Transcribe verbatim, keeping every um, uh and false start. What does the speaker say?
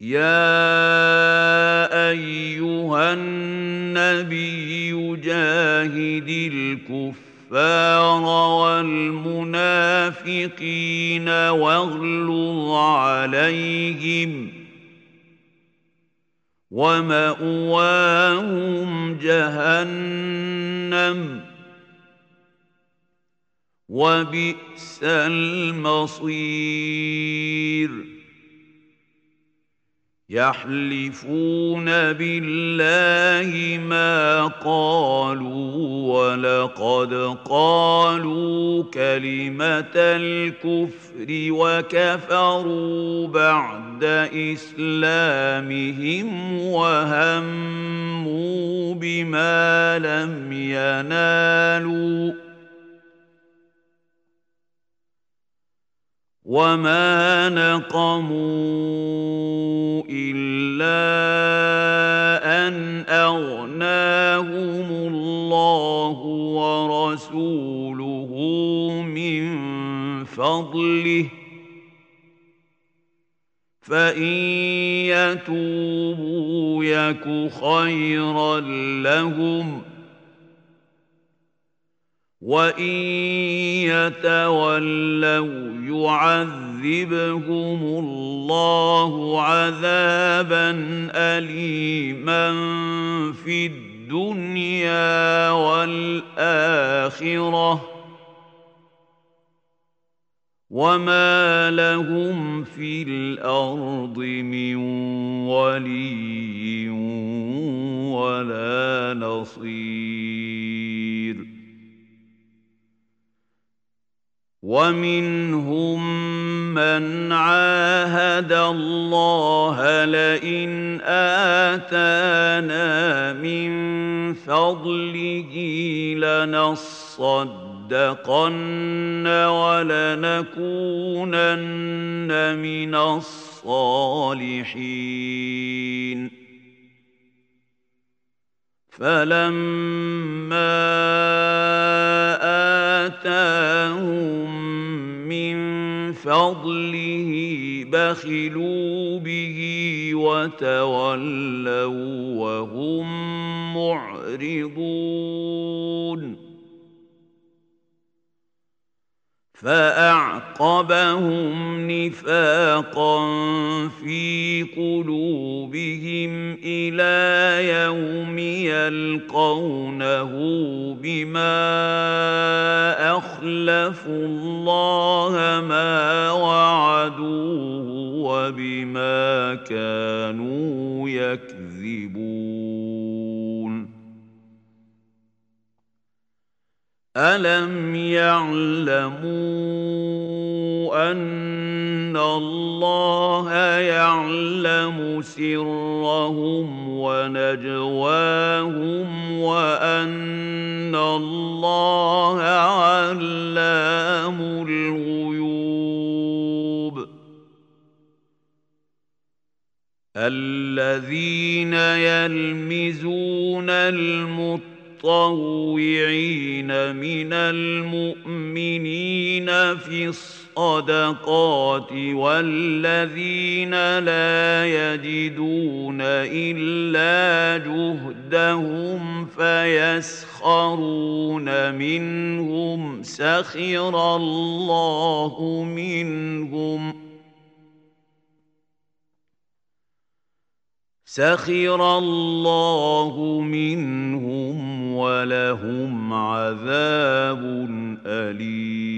يا أيها النبي جاهد الكفار والمنافقين واغلظ عليهم ومأواهم جهنم وبئس المصير يحلفون بالله ما قالوا ولقد قالوا كلمة الكفر وكفروا بعد إسلامهم وهموا بما لم ينالوا وما نقموا إلا أن أغناهم الله ورسوله من فضله فإن يتوبوا يك خيرا لهم وإن يتولوا يعذبهم الله عذابا أليما في الدنيا والآخرة وما لهم في الأرض من ولي ولا نصير ومنهم من عاهد الله لئن آتانا من فضله لنصدقن ولنكونن من الصالحين فلما آتاهم من فضله بخلوا به وتولوا وهم معرضون فأعقبهم نفاقا في قلوبهم إلى يوم يلقونه بما أخلفوا الله ما وعدوه وبما كانوا يكذبون ألم يعلموا أن الله يعلم سرهم ونجواهم وأن الله علام الغيوب الذين يلمزون المتقين المتطوعين من المؤمنين في الصدقات والذين لا يجدون إلا جهدهم فيسخرون منهم سخر الله منهم سخر الله منهم ولهم عذاب أليم